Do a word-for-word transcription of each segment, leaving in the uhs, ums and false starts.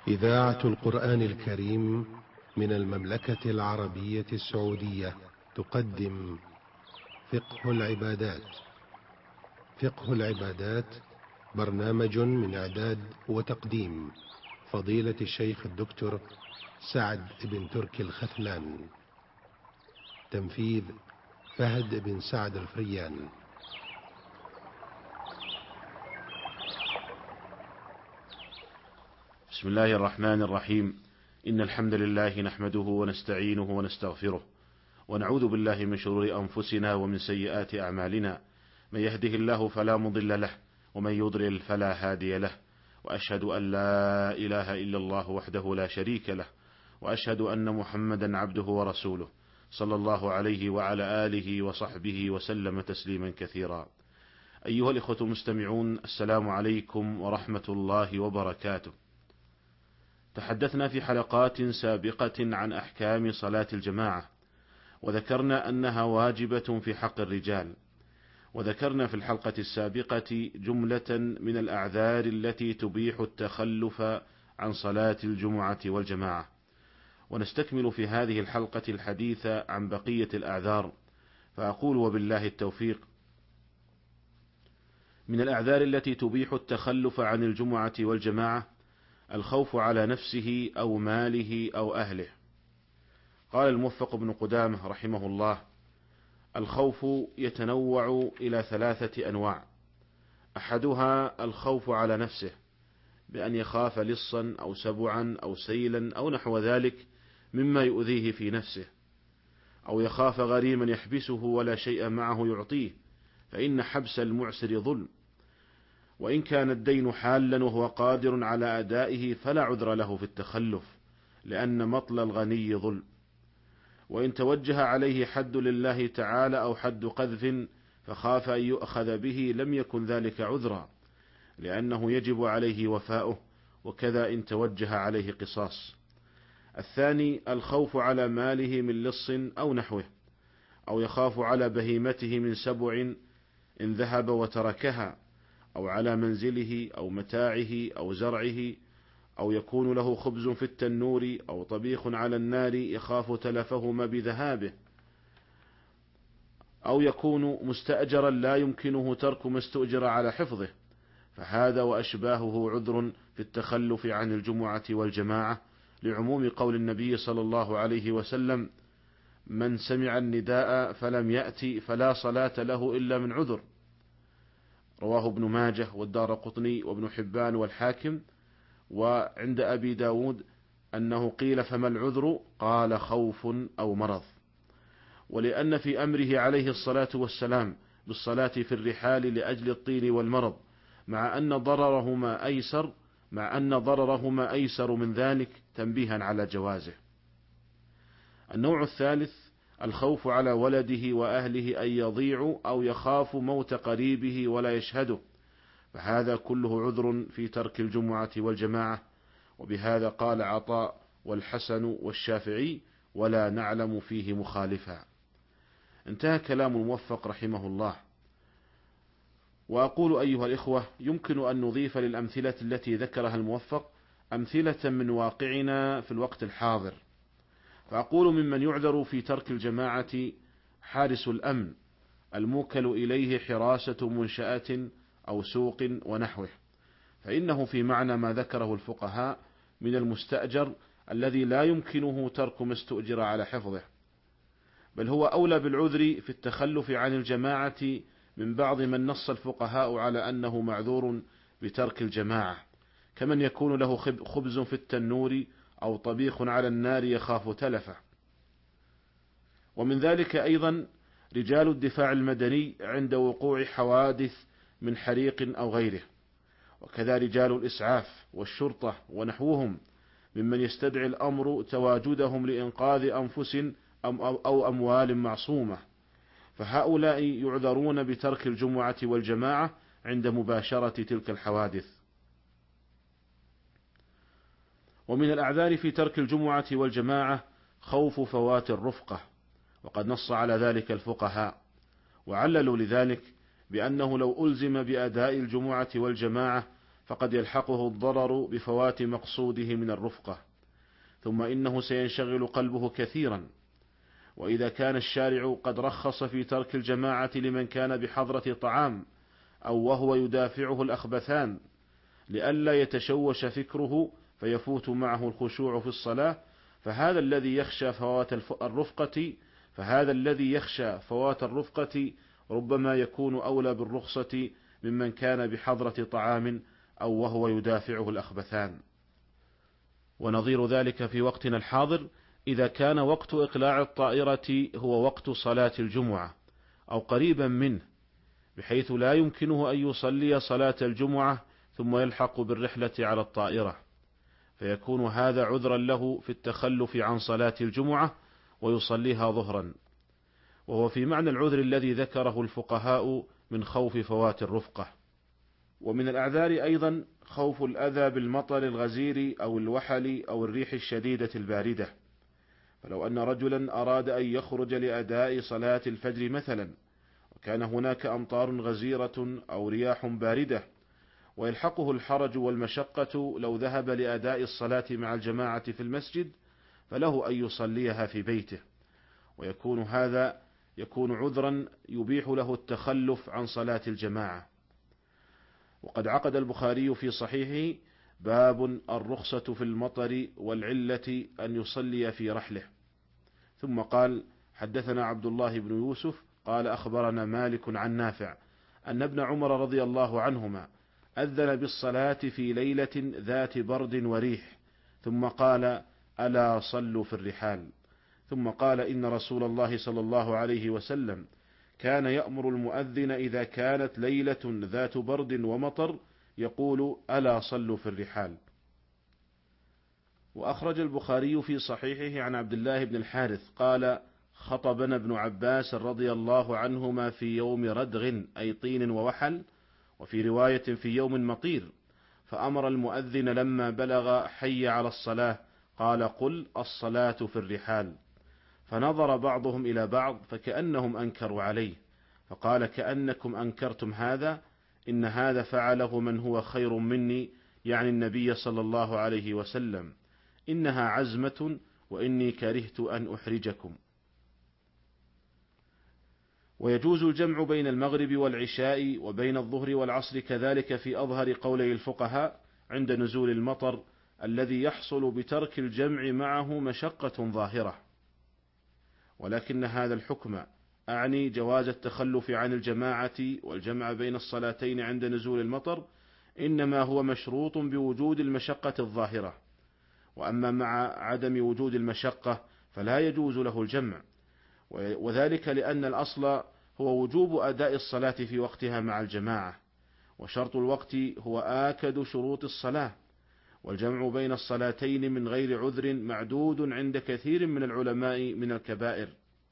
إذاعة القرآن الكريم من المملكة العربية السعودية تقدم فقه العبادات. فقه العبادات برنامج من إعداد وتقديم فضيلة الشيخ الدكتور سعد بن تركي الختلان. تنفيذ فهد بن سعد الفريان. بسم الله الرحمن الرحيم. إن الحمد لله نحمده ونستعينه ونستغفره ونعوذ بالله من شرور أنفسنا ومن سيئات أعمالنا، من يهده الله فلا مضل له ومن يضلل فلا هادي له، وأشهد أن لا إله إلا الله وحده لا شريك له، وأشهد أن محمدا عبده ورسوله صلى الله عليه وعلى آله وصحبه وسلم تسليما كثيرا. أيها الإخوة المستمعون، السلام عليكم ورحمة الله وبركاته. تحدثنا في حلقات سابقة عن أحكام صلاة الجماعة، وذكرنا أنها واجبة في حق الرجال، وذكرنا في الحلقة السابقة جملة من الأعذار التي تبيح التخلف عن صلاة الجمعة والجماعة، ونستكمل في هذه الحلقة الحديث عن بقية الأعذار، فأقول وبالله التوفيق. من الأعذار التي تبيح التخلف عن الجمعة والجماعة الخوف على نفسه أو ماله أو أهله. قال الموفق بن قدامة رحمه الله: الخوف يتنوع إلى ثلاثة أنواع. أحدها الخوف على نفسه، بأن يخاف لصا أو سبعا أو سيلا أو نحو ذلك مما يؤذيه في نفسه، أو يخاف غريما يحبسه ولا شيء معه يعطيه، فإن حبس المعسر ظلم، وإن كان الدين حالا وهو قادر على أدائه فلا عذر له في التخلف، لأن مطل الغني ظلم. وإن توجه عليه حد لله تعالى أو حد قذف فخاف أن يؤخذ به لم يكن ذلك عذرا، لأنه يجب عليه وفاؤه، وكذا إن توجه عليه قصاص. الثاني الخوف على ماله من لص أو نحوه، أو يخاف على بهيمته من سبع إن ذهب وتركها، أو على منزله أو متاعه أو زرعه، أو يكون له خبز في التنور أو طبيخ على النار يخاف تلفهما بذهابه، أو يكون مستأجرا لا يمكنه ترك ما استؤجر على حفظه، فهذا وأشباهه عذر في التخلف عن الجمعة والجماعة، لعموم قول النبي صلى الله عليه وسلم: من سمع النداء فلم يأتي فلا صلاة له إلا من عذر. رواه ابن ماجه والدارقطني وابن حبان والحاكم. وعند أبي داود أنه قيل: فما العذر؟ قال: خوف أو مرض. ولأن في أمره عليه الصلاة والسلام بالصلاة في الرحال لأجل الطين والمرض، مع أن ضررهما أيسر مع أن ضررهما أيسر من ذلك، تنبيها على جوازه. النوع الثالث الخوف على ولده وأهله أن يضيعوا، أو يخاف موت قريبه ولا يشهده، فهذا كله عذر في ترك الجمعة والجماعة. وبهذا قال عطاء والحسن والشافعي: ولا نعلم فيه مخالفا. انتهى كلام الموفق رحمه الله. وأقول أيها الإخوة، يمكن أن نضيف للأمثلة التي ذكرها الموفق أمثلة من واقعنا في الوقت الحاضر. فأقول: ممن يعذر في ترك الجماعة حارس الأمن الموكل إليه حراسة منشأة أو سوق ونحوه، فإنه في معنى ما ذكره الفقهاء من المستأجر الذي لا يمكنه ترك ما استؤجر على حفظه، بل هو أولى بالعذر في التخلف عن الجماعة من بعض من نص الفقهاء على أنه معذور بترك الجماعة، كمن يكون له خبز في التنور أو طبيخ على النار يخاف تلفه. ومن ذلك أيضا رجال الدفاع المدني عند وقوع حوادث من حريق أو غيره، وكذا رجال الإسعاف والشرطة ونحوهم ممن يستدعي الأمر تواجدهم لإنقاذ أنفس أو أموال معصومة، فهؤلاء يعذرون بترك الجمعة والجماعة عند مباشرة تلك الحوادث. ومن الأعذار في ترك الجمعة والجماعة خوف فوات الرفقة، وقد نص على ذلك الفقهاء، وعللوا لذلك بأنه لو ألزم بأداء الجمعة والجماعة فقد يلحقه الضرر بفوات مقصوده من الرفقة، ثم إنه سينشغل قلبه كثيرا. وإذا كان الشارع قد رخص في ترك الجماعة لمن كان بحضرة طعام أو وهو يدافعه الأخبثان لئلا يتشوش فكره فيفوت معه الخشوع في الصلاة، فهذا الذي يخشى فوات الرفقة فهذا الذي يخشى فوات الرفقة ربما يكون أولى بالرخصة ممن كان بحضرة طعام أو وهو يدافعه الأخبثان. ونظير ذلك في وقتنا الحاضر إذا كان وقت إقلاع الطائرة هو وقت صلاة الجمعة أو قريبا منه، بحيث لا يمكنه أن يصلي صلاة الجمعة ثم يلحق بالرحلة على الطائرة، فيكون هذا عذرا له في التخلف عن صلاة الجمعة ويصليها ظهرا، وهو في معنى العذر الذي ذكره الفقهاء من خوف فوات الرفقة. ومن الأعذار أيضا خوف الأذى بالمطر الغزير أو الوحل أو الريح الشديدة الباردة، فلو أن رجلا أراد أن يخرج لأداء صلاة الفجر مثلا وكان هناك أمطار غزيرة أو رياح باردة ويلحقه الحرج والمشقة لو ذهب لأداء الصلاة مع الجماعة في المسجد، فله أن يصليها في بيته، ويكون هذا يكون عذرا يبيح له التخلف عن صلاة الجماعة. وقد عقد البخاري في صحيحه باب الرخصة في المطر والعلة أن يصلي في رحله، ثم قال: حدثنا عبد الله بن يوسف قال أخبرنا مالك عن نافع أن ابن عمر رضي الله عنهما أذن بالصلاة في ليلة ذات برد وريح، ثم قال: ألا صلوا في الرحال، ثم قال: إن رسول الله صلى الله عليه وسلم كان يأمر المؤذن إذا كانت ليلة ذات برد ومطر يقول: ألا صلوا في الرحال. وأخرج البخاري في صحيحه عن عبد الله بن الحارث قال: خطبنا ابن عباس رضي الله عنهما في يوم ردغ أي طين ووحل، وفي رواية في يوم مطير، فأمر المؤذن لما بلغ حي على الصلاة قال: قل الصلاة في الرحال، فنظر بعضهم إلى بعض فكأنهم أنكروا عليه، فقال: كأنكم أنكرتم هذا، إن هذا فعله من هو خير مني، يعني النبي صلى الله عليه وسلم، إنها عزمة وإني كرهت أن أحرجكم. ويجوز الجمع بين المغرب والعشاء وبين الظهر والعصر كذلك في أظهر قولي الفقهاء عند نزول المطر الذي يحصل بترك الجمع معه مشقة ظاهرة، ولكن هذا الحكم أعني جواز التخلف عن الجماعة والجمع بين الصلاتين عند نزول المطر إنما هو مشروط بوجود المشقة الظاهرة، وأما مع عدم وجود المشقة فلا يجوز له الجمع، وذلك لأن الأصل هو وجوب أداء الصلاة في وقتها مع الجماعة، وشرط الوقت هو آكد شروط الصلاة، والجمع بين الصلاتين من غير عذر معدود عند كثير من العلماء من الكبائر.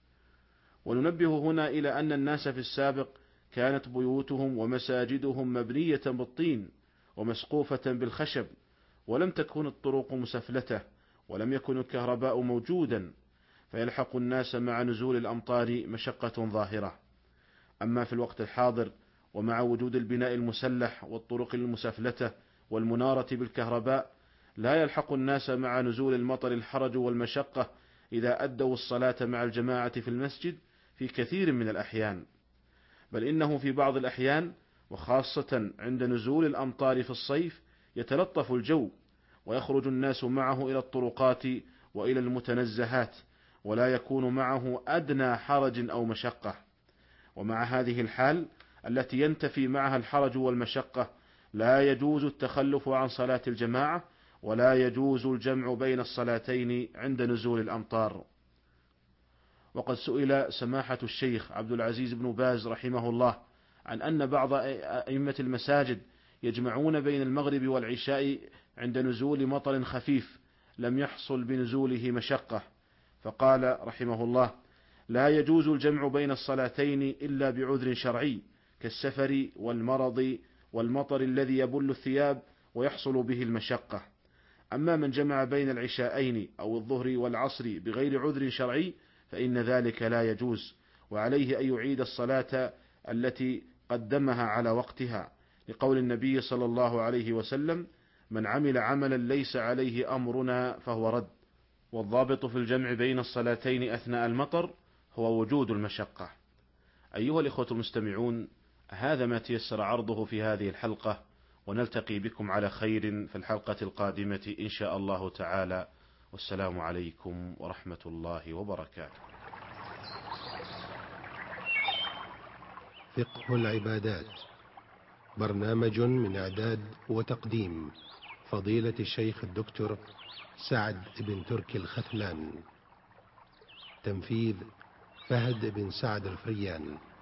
وننبه هنا إلى أن الناس في السابق كانت بيوتهم ومساجدهم مبنية بالطين ومسقوفة بالخشب، ولم تكن الطرق مسفلتة، ولم يكن الكهرباء موجودا، فيلحق الناس مع نزول الأمطار مشقة ظاهرة. أما في الوقت الحاضر ومع وجود البناء المسلح والطرق المسفلتة والمنارة بالكهرباء لا يلحق الناس مع نزول المطر الحرج والمشقة إذا أدوا الصلاة مع الجماعة في المسجد في كثير من الأحيان، بل إنه في بعض الأحيان وخاصة عند نزول الأمطار في الصيف يتلطف الجو ويخرج الناس معه إلى الطرقات وإلى المتنزهات ولا يكون معه أدنى حرج أو مشقة. ومع هذه الحال التي ينتفي معها الحرج والمشقة لا يجوز التخلف عن صلاة الجماعة ولا يجوز الجمع بين الصلاتين عند نزول الأمطار. وقد سئل سماحة الشيخ عبد العزيز بن باز رحمه الله عن أن بعض أئمة المساجد يجمعون بين المغرب والعشاء عند نزول مطر خفيف لم يحصل بنزوله مشقة، فقال رحمه الله: لا يجوز الجمع بين الصلاتين إلا بعذر شرعي كالسفر والمرض والمطر الذي يبل الثياب ويحصل به المشقة. أما من جمع بين العشاءين أو الظهر والعصر بغير عذر شرعي فإن ذلك لا يجوز، وعليه أن يعيد الصلاة التي قدمها على وقتها، لقول النبي صلى الله عليه وسلم: من عمل عملا ليس عليه أمرنا فهو رد. والضابط في الجمع بين الصلاتين أثناء المطر هو وجود المشقة. أيها الإخوة المستمعون، هذا ما تيسر عرضه في هذه الحلقة، ونلتقي بكم على خير في الحلقة القادمة إن شاء الله تعالى. والسلام عليكم ورحمة الله وبركاته. فقه العبادات، برنامج من إعداد وتقديم فضيلة الشيخ الدكتور سعد بن تركي الختلان. تنفيذ فهد بن سعد الفريان.